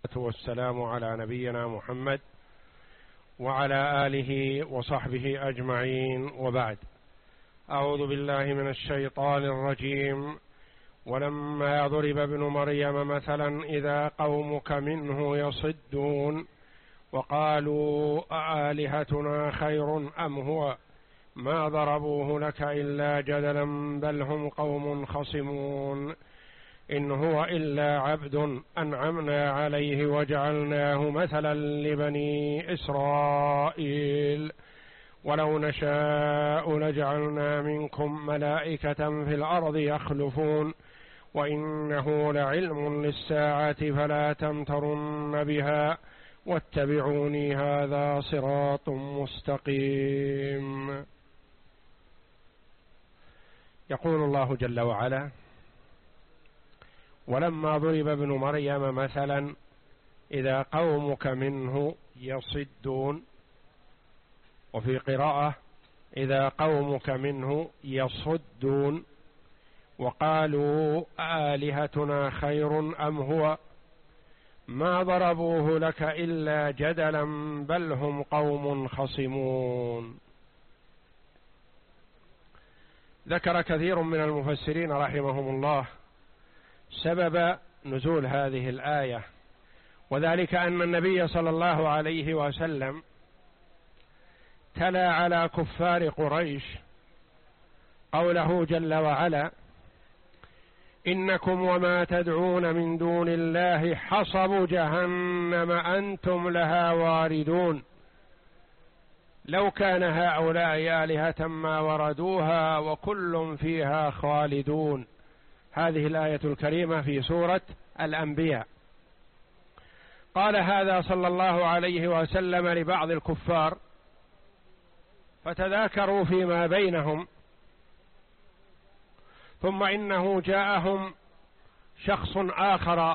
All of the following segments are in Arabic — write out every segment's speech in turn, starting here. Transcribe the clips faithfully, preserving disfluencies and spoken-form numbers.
والسلام على نبينا محمد وعلى آله وصحبه أجمعين، وبعد. أعوذ بالله من الشيطان الرجيم. ولما ضرب ابن مريم مثلا إذا قومك منه يصدون وقالوا أآلهتنا خير أم هو ما ضربوه لك إلا جدلا بل هم قوم خصمون إن هو إلا عبد أنعمنا عليه وجعلناه مثلا لبني إسرائيل ولو نشاء لجعلنا منكم ملائكة في الأرض يخلفون وإنه لعلم للساعة فلا تمترن بها واتبعوني هذا صراط مستقيم. يقول الله جل وعلا: ولما ضرب ابن مريم مثلا إذا قومك منه يصدون، وفي قراءة إذا قومك منه يصدون وقالوا آلهتنا خير أم هو ما ضربوه لك إلا جدلا بل هم قوم خصمون. ذكر كثير من المفسرين رحمهم الله سبب نزول هذه الآية، وذلك أن النبي صلى الله عليه وسلم تلا على كفار قريش قوله جل وعلا: إنكم وما تدعون من دون الله حصب جهنم أنتم لها واردون لو كان هؤلاء آلهة ما وردوها وكل فيها خالدون. هذه الآية الكريمة في سورة الأنبياء. قال هذا صلى الله عليه وسلم لبعض الكفار، فتذاكروا فيما بينهم، ثم إنه جاءهم شخص آخر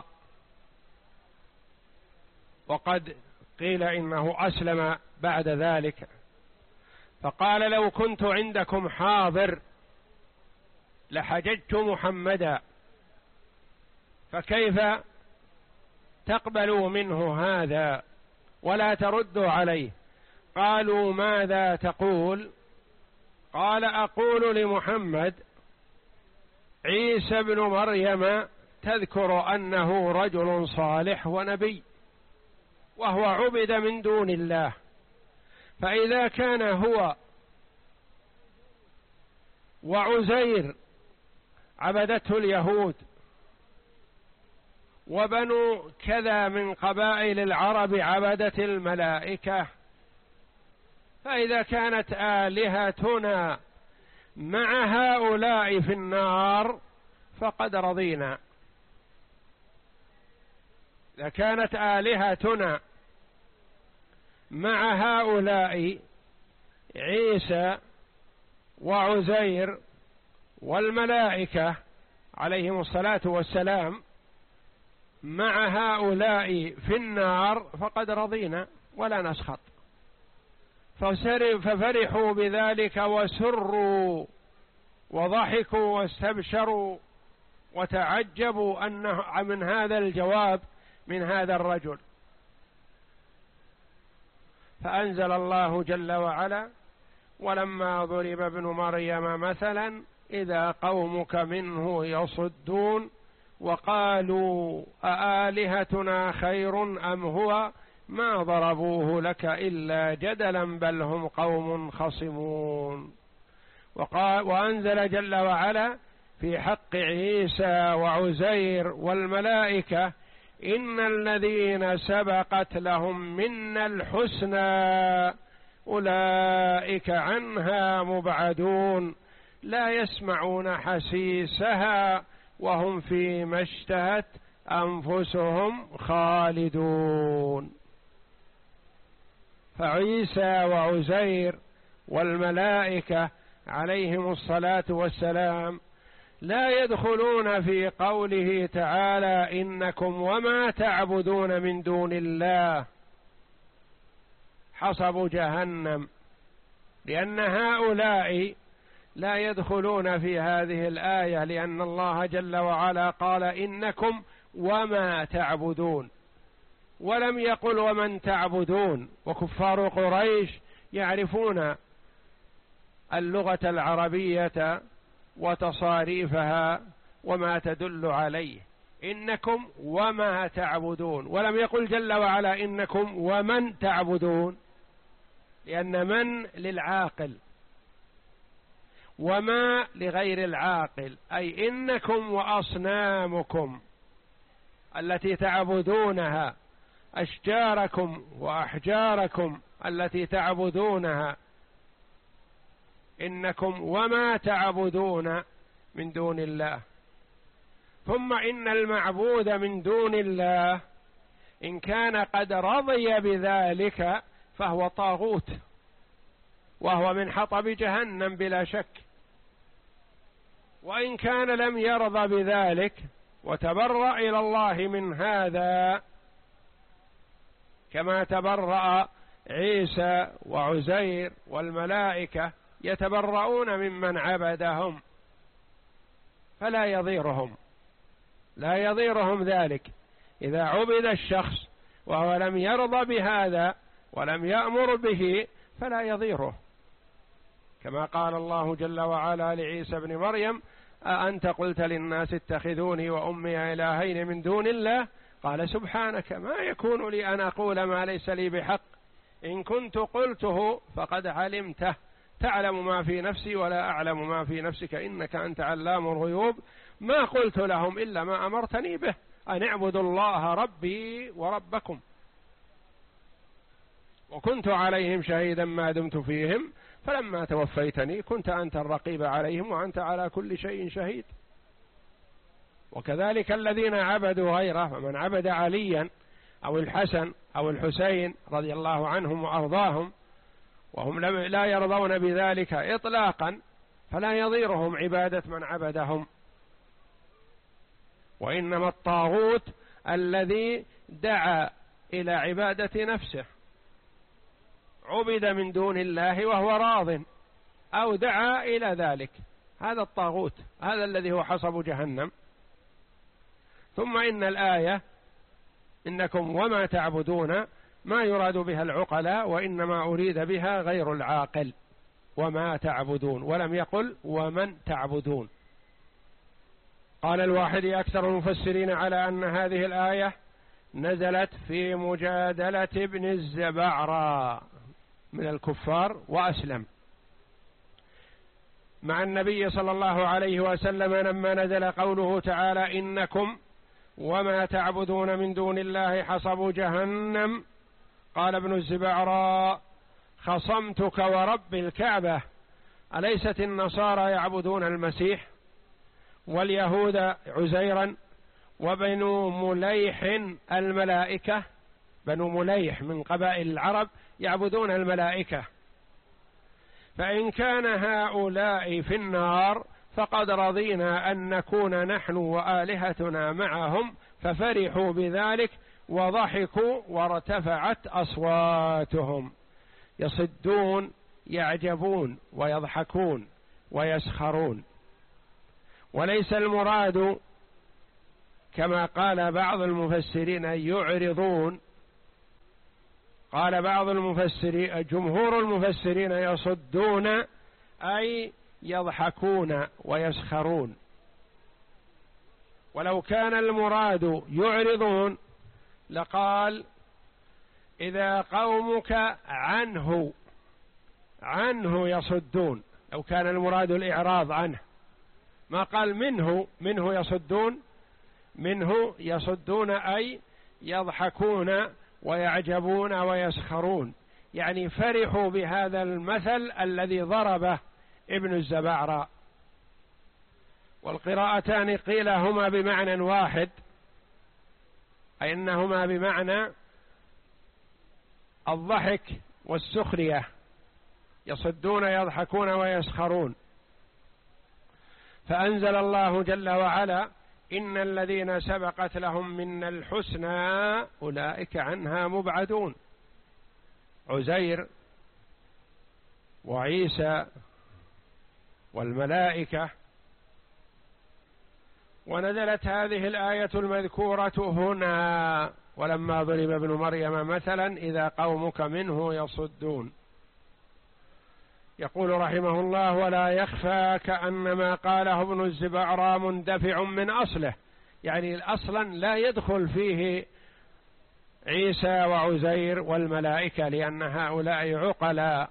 وقد قيل إنه أسلم بعد ذلك، فقال: لو كنت عندكم حاضر لحججت محمدا، فكيف تقبلوا منه هذا ولا تردوا عليه؟ قالوا: ماذا تقول؟ قال: أقول لمحمد عيسى ابن مريم تذكر أنه رجل صالح ونبي وهو عبد من دون الله، فإذا كان هو وعزير عبدته اليهود وبنو كذا من قبائل العرب عبدت الملائكة، فإذا كانت آلهتنا مع هؤلاء في النار فقد رضينا. إذا كانت آلهتنا مع هؤلاء عيسى وعزير والملائكة عليهم الصلاة والسلام مع هؤلاء في النار فقد رضينا ولا نسخط. ففرحوا بذلك وسروا وضحكوا واستبشروا وتعجبوا أنه من هذا الجواب من هذا الرجل. فأنزل الله جل وعلا: ولما ضرب ابن مريم مثلا إذا قومك منه يصدون وقالوا أآلهتنا خير أم هو ما ضربوه لك إلا جدلا بل هم قوم خصمون. وقال وأنزل جل وعلا في حق عيسى وعزير والملائكة: إن الذين سبقت لهم منا الحسنى أولئك عنها مبعدون لا يسمعون حسيسها وهم فيما اشتهت أنفسهم خالدون. فعيسى وعزير والملائكة عليهم الصلاة والسلام لا يدخلون في قوله تعالى: إنكم وما تعبدون من دون الله حصب جهنم، لأن هؤلاء لا يدخلون في هذه الآية، لأن الله جل وعلا قال: إنكم وما تعبدون، ولم يقل ومن تعبدون. وكفار قريش يعرفون اللغة العربية وتصاريفها وما تدل عليه، إنكم وما تعبدون، ولم يقل جل وعلا إنكم ومن تعبدون، لأن من للعاقل وما لغير العاقل، أي إنكم وأصنامكم التي تعبدونها، أشجاركم وأحجاركم التي تعبدونها، إنكم وما تعبدون من دون الله. ثم إن المعبود من دون الله إن كان قد رضي بذلك فهو طاغوت، وهو من حطب جهنم بلا شك. وإن كان لم يرضى بذلك وتبرأ إلى الله من هذا، كما تبرأ عيسى وعزير والملائكة يتبرؤون ممن عبدهم، فلا يضيرهم لا يضيرهم ذلك. إذا عبد الشخص وهو لم يرضى بهذا ولم يأمر به فلا يضيره، كما قال الله جل وعلا لعيسى بن مريم: أأنت قلت للناس اتخذوني وأمي إلهين من دون الله؟ قال: سبحانك ما يكون لي أن أقول ما ليس لي بحق، إن كنت قلته فقد علمته، تعلم ما في نفسي ولا أعلم ما في نفسك، إنك أنت علام الغيوب. ما قلت لهم إلا ما أمرتني به، أن اعبدوا الله ربي وربكم، وكنت عليهم شهيدا ما دمت فيهم، فلما توفيتني كنت أنت الرقيب عليهم وأنت على كل شيء شهيد. وكذلك الذين عبدوا غيره، فمن عبد عليا أو الحسن أو الحسين رضي الله عنهم وأرضاهم وهم لا يرضون بذلك إطلاقا، فلا يضيرهم عبادة من عبدهم. وإنما الطاغوت الذي دعا إلى عبادة نفسه، عبد من دون الله وهو راض، أو دعا إلى ذلك، هذا الطاغوت، هذا الذي هو حصب جهنم. ثم إن الآية إنكم وما تعبدون ما يراد بها العقلاء، وإنما أريد بها غير العاقل، وما تعبدون، ولم يقل ومن تعبدون. قال الواحدي أكثر المفسرين على أن هذه الآية نزلت في مجادلة ابن الزبعرى من الكفار وأسلم مع النبي صلى الله عليه وسلم لما نزل قوله تعالى: إنكم وما تعبدون من دون الله حصب جهنم. قال ابن الزبعرى: خصمتك ورب الكعبة، أليست النصارى يعبدون المسيح واليهود عزيرا وبنو مليح الملائكة؟ بنو مليح من قبائل العرب يعبدون الملائكة، فإن كان هؤلاء في النار فقد رضينا أن نكون نحن وآلهتنا معهم، ففرحوا بذلك وضحكوا وارتفعت أصواتهم، يصدون يعجبون ويضحكون ويسخرون. وليس المراد كما قال بعض المفسرين يعرضون، قال بعض المفسرين جمهور المفسرين يصدون أي يضحكون ويسخرون. ولو كان المراد يعرضون لقال: إذا قومك عنه عنه يصدون، لو كان المراد الإعراض عنه، ما قال منه منه يصدون، منه يصدون أي يضحكون ويعجبون ويسخرون، يعني فرحوا بهذا المثل الذي ضربه ابن الزبعرى. والقراءتان قيل هما بمعنى واحد، أي أنهما بمعنى الضحك والسخرية، يصدون يضحكون ويسخرون. فأنزل الله جل وعلا: إن الذين سبقت لهم من الحسنى أولئك عنها مبعدون. عزير وعيسى والملائكة ونزلت هذه الآية المذكورة هنا: ولما ضرب ابن مريم مثلا إذا قومك منه يصدون. يقول رحمه الله: ولا يخفى كأنما قاله ابن الزبعرى مندفع من أصله، يعني أصلا لا يدخل فيه عيسى وعزير والملائكة لأن هؤلاء عقلاء،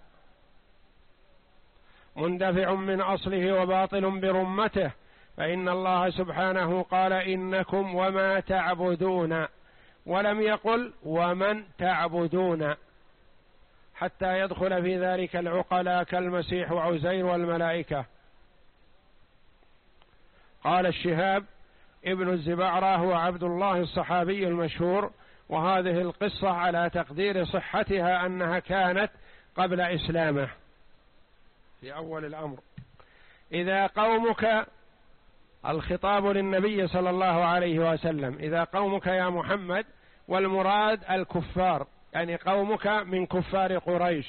مندفع من أصله وباطل برمته، فإن الله سبحانه قال إنكم وما تعبدون، ولم يقل ومن تعبدون، حتى يدخل في ذلك العقلاء كالمسيح وعزير والملائكة. قال الشهاب ابن الزبعرى هو عبد الله الصحابي المشهور، وهذه القصة على تقدير صحتها أنها كانت قبل إسلامه في أول الأمر. إذا قومك، الخطاب للنبي صلى الله عليه وسلم، إذا قومك يا محمد، والمراد الكفار، يعني قومك من كفار قريش،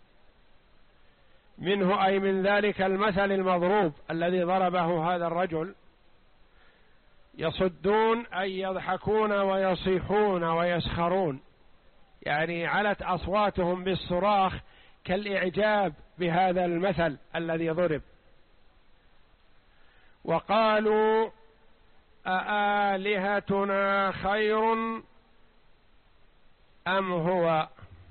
منه أي من ذلك المثل المضروب الذي ضربه هذا الرجل، يصدون أي يضحكون ويصيحون ويسخرون، يعني علت أصواتهم بالصراخ كالإعجاب بهذا المثل الذي ضرب. وقالوا أآلهتنا خير أم هو،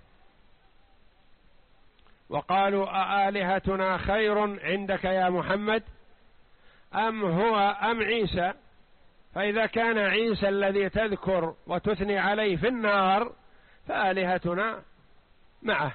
وقالوا أآلهتنا خير عندك يا محمد أم هو أم عيسى، فإذا كان عيسى الذي تذكر وتثني عليه في النار فآلهتنا معه.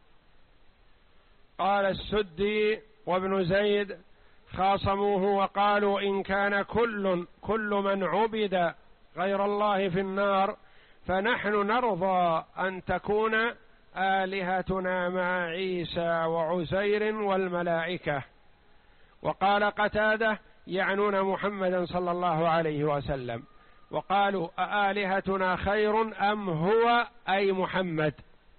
قال السدي وابن زيد خاصموه وقالوا إن كان كل كل من عبد غير الله في النار فنحن نرضى أن تكون آلهتنا مع عيسى وعزير والملائكة. وقال قتادة يعنون محمدا صلى الله عليه وسلم، وقالوا أآلهتنا خير أم هو أي محمد،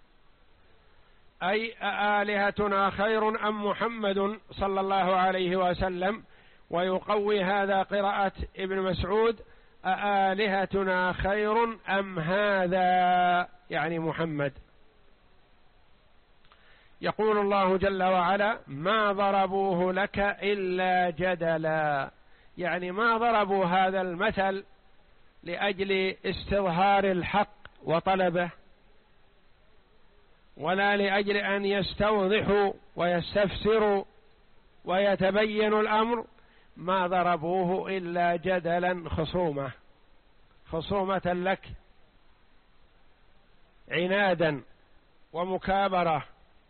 أي أآلهتنا خير أم محمد صلى الله عليه وسلم. ويقوي هذا قراءة ابن مسعود أآلهتنا خير أم هذا، يعني محمد. يقول الله جل وعلا ما ضربوه لك إلا جدلا، يعني ما ضربوا هذا المثل لأجل استظهار الحق وطلبه، ولا لأجل أن يستوضحوا ويستفسروا ويتبين الأمر، ما ضربوه إلا جدلا، خصومة خصومة لك، عنادا ومكابرة.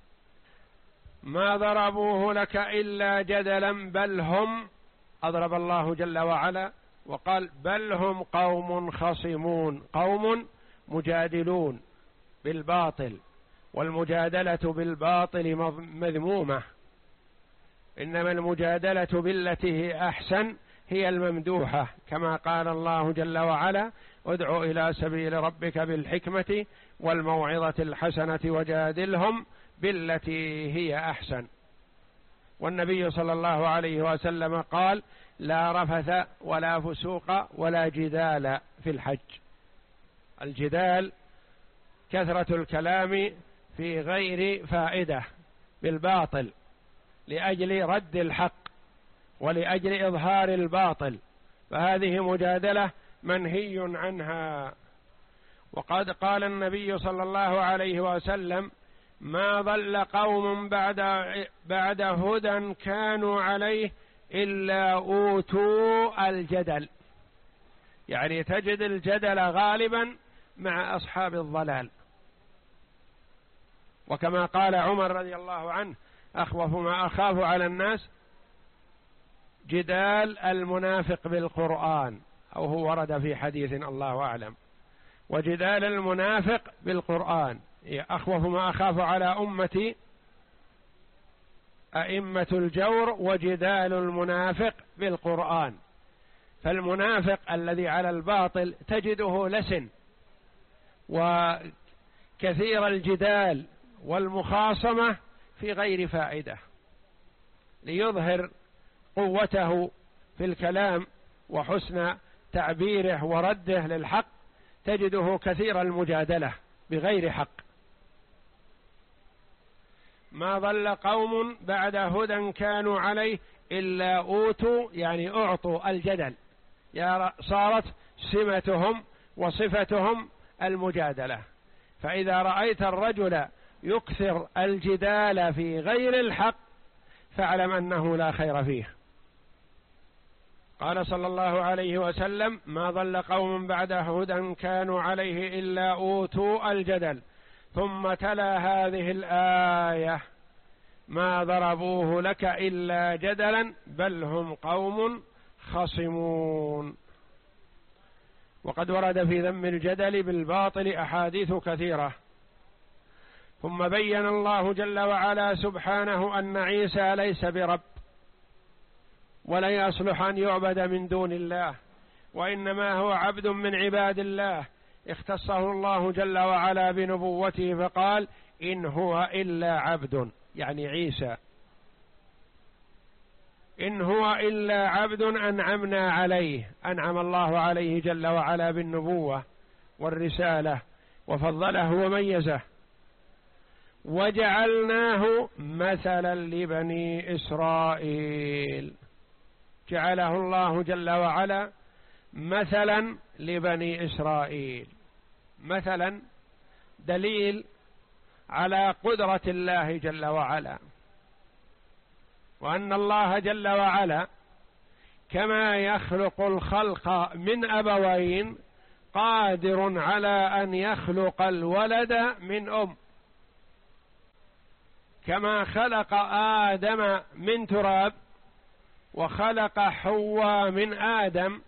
ما ضربوه لك إلا جدلا بل هم، أضرب الله جل وعلا وقال بل هم قوم خصمون، قوم مجادلون بالباطل، والمجادلة بالباطل مذمومة، إنما المجادلة بالتي هي أحسن هي الممدوحة، كما قال الله جل وعلا ادع إلى سبيل ربك بالحكمة والموعظة الحسنة وجادلهم بالتي هي أحسن. والنبي صلى الله عليه وسلم قال لا رفث ولا فسوق ولا جدال في الحج. الجدال كثرة الكلام في غير فائدة بالباطل لأجل رد الحق ولأجل إظهار الباطل، فهذه مجادلة منهي عنها. وقد قال النبي صلى الله عليه وسلم ما ضل قوم بعد بعد هدى كانوا عليه إلا أوتوا الجدل، يعني تجد الجدل غالبا مع أصحاب الضلال. وكما قال عمر رضي الله عنه أخوف ما أخاف على الناس جدال المنافق بالقرآن، أو هو ورد في حديث الله أعلم، وجدال المنافق بالقرآن أخوف ما أخاف على أمتي أئمة الجور وجدال المنافق بالقرآن. فالمنافق الذي على الباطل تجده لسن وكثير الجدال والمخاصمة في غير فائدة، ليظهر قوته في الكلام وحسن تعبيره ورده للحق تجده كثير المجادلة بغير حق. ما ضل قوم بعد هدى كانوا عليه إلا أوتوا، يعني أعطوا الجدل، صارت سمتهم وصفتهم المجادلة. فإذا رأيت الرجل يكثر الجدال في غير الحق فاعلم أنه لا خير فيه. قال صلى الله عليه وسلم: ما ضل قوم بعد هدى كانوا عليه إلا أوتوا الجدل، ثم تلا هذه الآية: ما ضربوه لك إلا جدلا بل هم قوم خصمون. وقد ورد في ذم الجدل بالباطل أحاديث كثيرة. ثم بين الله جل وعلا سبحانه أن عيسى ليس برب ولا يصلح أن يعبد من دون الله، وإنما هو عبد من عباد الله اختصه الله جل وعلا بنبوته، فقال: إن هو إلا عبد، يعني عيسى، إن هو إلا عبد أنعمنا عليه، أنعم الله عليه جل وعلا بالنبوة والرسالة وفضله وميزه. وجعلناه مثلا لبني إسرائيل، جعله الله جل وعلا مثلا لبني إسرائيل. مثلا دليل على قدرة الله جل وعلا، وأن الله جل وعلا كما يخلق الخلق من أبوين قادر على أن يخلق الولد من أم، كما خلق آدم من تراب وخلق حواء من آدم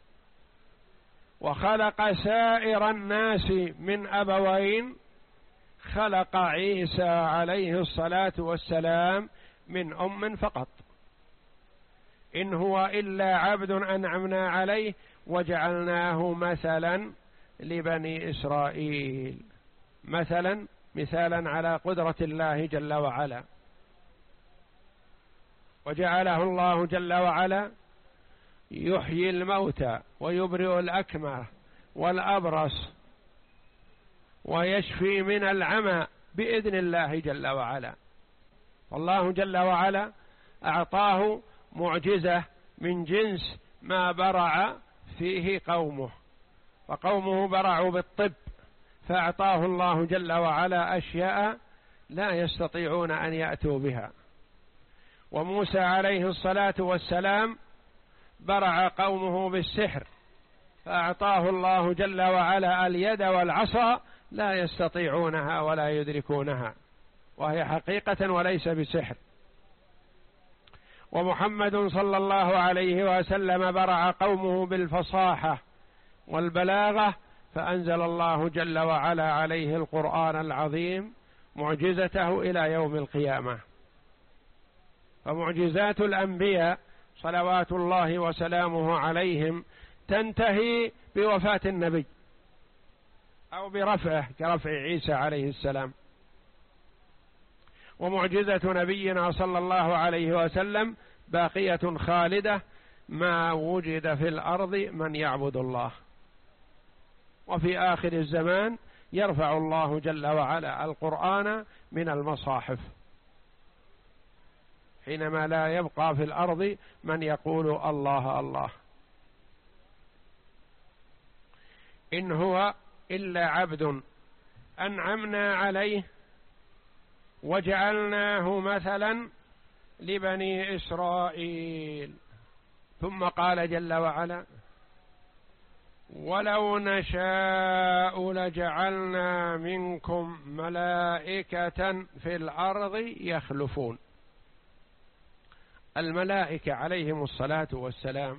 وخلق سائر الناس من أبوين، خلق عيسى عليه الصلاة والسلام من أم فقط. إن هو إلا عبد أنعمنا عليه وجعلناه مثلا لبني إسرائيل، مثلا مثالا على قدرة الله جل وعلا. وجعله الله جل وعلا يحيي الموتى ويبرئ الأكمه والأبرص ويشفي من العمى بإذن الله جل وعلا. والله جل وعلا أعطاه معجزة من جنس ما برع فيه قومه، فقومه برعوا بالطب، فأعطاه الله جل وعلا أشياء لا يستطيعون أن يأتوا بها. وموسى عليه الصلاة والسلام برع قومه بالسحر، فأعطاه الله جل وعلا اليد والعصا لا يستطيعونها ولا يدركونها، وهي حقيقة وليس بسحر. ومحمد صلى الله عليه وسلم برع قومه بالفصاحة والبلاغة، فأنزل الله جل وعلا عليه القرآن العظيم معجزته إلى يوم القيامة. فمعجزات الأنبياء صلوات الله وسلامه عليهم تنتهي بوفاة النبي أو برفعه كرفع عيسى عليه السلام. ومعجزة نبينا صلى الله عليه وسلم باقية خالدة ما وجد في الأرض من يعبد الله. وفي آخر الزمان يرفع الله جل وعلا القرآن من المصاحف، حينما لا يبقى في الأرض من يقول الله الله. إن هو إلا عبد أنعمنا عليه وجعلناه مثلا لبني إسرائيل. ثم قال جل وعلا: ولو نشاء لجعلنا منكم ملائكة في الأرض يخلفون. الملائكة عليهم الصلاة والسلام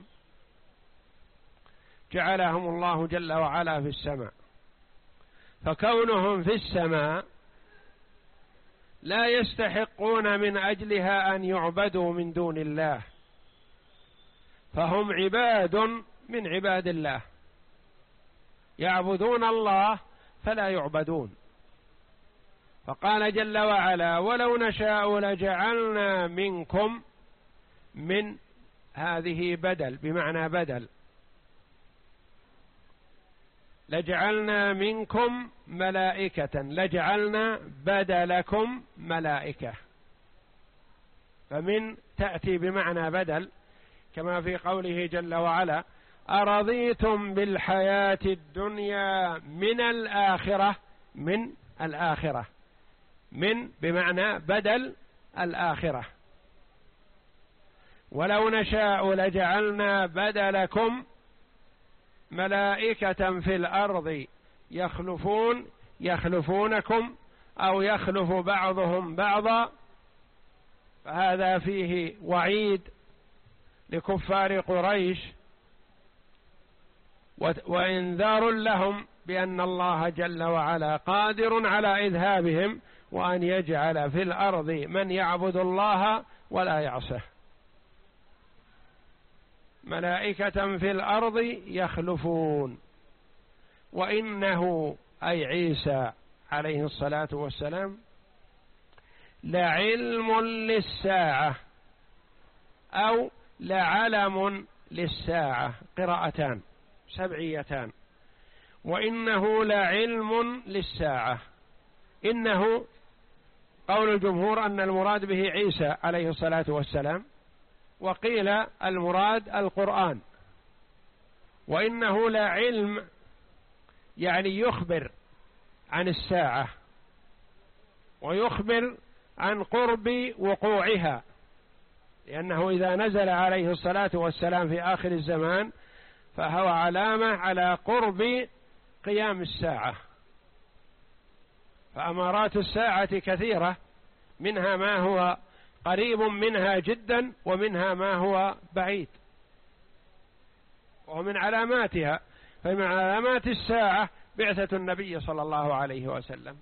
جعلهم الله جل وعلا في السماء، فكونهم في السماء لا يستحقون من أجلها أن يعبدوا من دون الله، فهم عباد من عباد الله، يعبدون الله فلا يعبدون. فقال جل وعلا: ولو نشاء لجعلنا منكم، من هذه بدل بمعنى بدل، لجعلنا منكم ملائكة، لجعلنا بدلكم ملائكة. فمن تأتي بمعنى بدل، كما في قوله جل وعلا: أرضيتم بالحياة الدنيا من الآخرة. من الآخرة، من بمعنى بدل الآخرة. ولو نشاء لجعلنا بدلكم ملائكة في الأرض يخلفون يخلفونكم أو يخلف بعضهم بعضا. فهذا فيه وعيد لكفار قريش وإنذار لهم بأن الله جل وعلا قادر على إذهابهم، وأن يجعل في الأرض من يعبد الله ولا يعصه. ملائكة في الأرض يخلفون. وإنه أي عيسى عليه الصلاة والسلام لعلم للساعة أو لعلم للساعة، قراءتان سبعيتان. وإنه لعلم للساعة. إنه قول الجمهور أن المراد به عيسى عليه الصلاة والسلام، وقيل المراد القرآن. وإنه لعلم يعني يخبر عن الساعة ويخبر عن قرب وقوعها، لأنه إذا نزل عليه الصلاة والسلام في آخر الزمان فهو علامة على قرب قيام الساعة. فأمارات الساعة كثيرة، منها ما هو قريب منها جدا ومنها ما هو بعيد، ومن علاماتها فمن علامات الساعة بعثة النبي صلى الله عليه وسلم.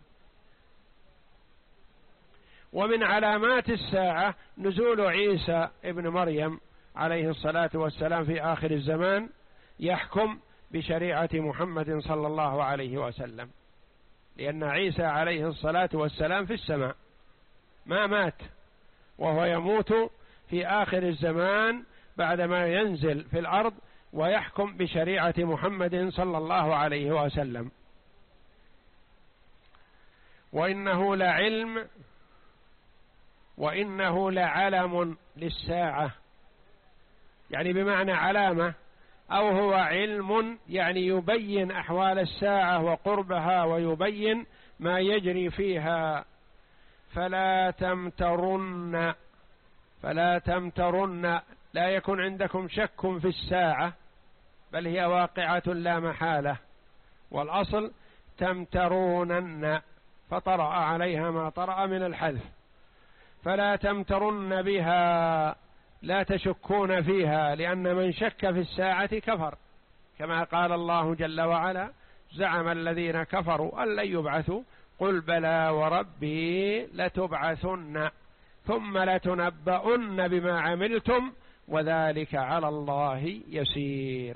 ومن علامات الساعة نزول عيسى ابن مريم عليه الصلاة والسلام في آخر الزمان، يحكم بشريعة محمد صلى الله عليه وسلم، لأن عيسى عليه الصلاة والسلام في السماء ما مات، وهو يموت في آخر الزمان بعدما ينزل في الأرض ويحكم بشريعة محمد صلى الله عليه وسلم. وإنه لعلم وإنه لعلم للساعة، يعني بمعنى علامة، أو هو علم يعني يبين أحوال الساعة وقربها ويبين ما يجري فيها. فلا تمترن فلا تمترن لا يكن عندكم شك في الساعة، بل هي واقعة لا محالة. والأصل تمترونن، فطرأ عليها ما طرأ من الحذف. فلا تمترن بها، لا تشكون فيها، لأن من شك في الساعة كفر، كما قال الله جل وعلا: زعم الذين كفروا أن لن يبعثوا قل بلى وربي لتبعثن ثم لتنبؤن بما عملتم وذلك على الله يسير.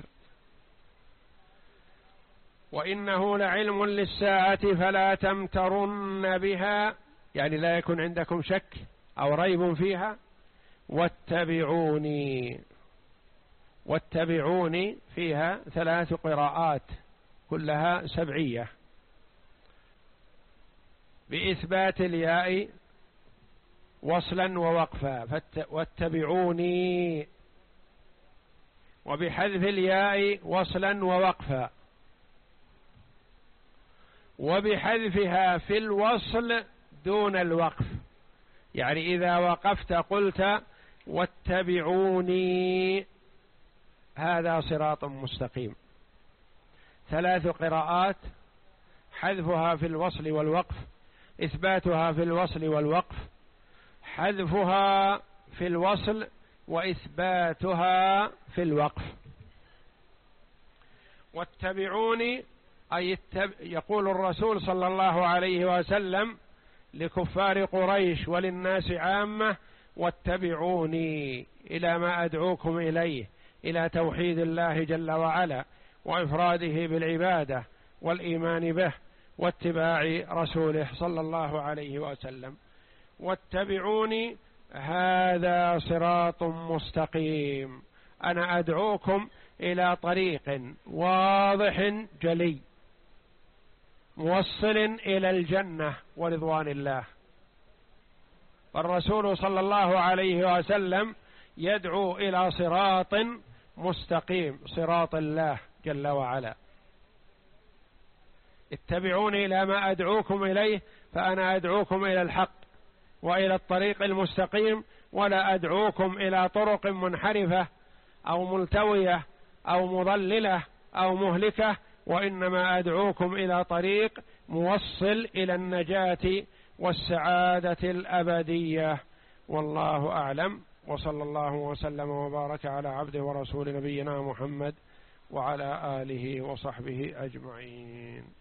وإنه لعلم للساعة فلا تمترن بها، يعني لا يكن عندكم شك أو ريب فيها. واتبعوني واتبعوني فيها ثلاث قراءات كلها سبعية، بإثبات الياء وصلا ووقفا، واتبعوني، وبحذف الياء وصلا ووقفا، وبحذفها في الوصل دون الوقف، يعني إذا وقفت قلت واتبعوني، هذا صراط مستقيم. ثلاث قراءات، حذفها في الوصل والوقف، إثباتها في الوصل والوقف، حذفها في الوصل وإثباتها في الوقف. واتبعوني أي التب... يقول الرسول صلى الله عليه وسلم لكفار قريش وللناس عامة: واتبعوني إلى ما أدعوكم إليه، إلى توحيد الله جل وعلا وإفراده بالعبادة والإيمان به واتباع رسوله صلى الله عليه وسلم. واتبعوني هذا صراط مستقيم، أنا أدعوكم إلى طريق واضح جلي موصل إلى الجنة ورضوان الله. فالرسول صلى الله عليه وسلم يدعو إلى صراط مستقيم، صراط الله جل وعلا. اتبعوني إلى ما أدعوكم إليه فأنا أدعوكم إلى الحق وإلى الطريق المستقيم، ولا أدعوكم إلى طرق منحرفة أو ملتوية أو مضللة أو مهلكة، وإنما أدعوكم إلى طريق موصل إلى النجاة والسعادة الأبدية. والله أعلم، وصلى الله وسلم وبارك على عبده ورسول نبينا محمد وعلى آله وصحبه أجمعين.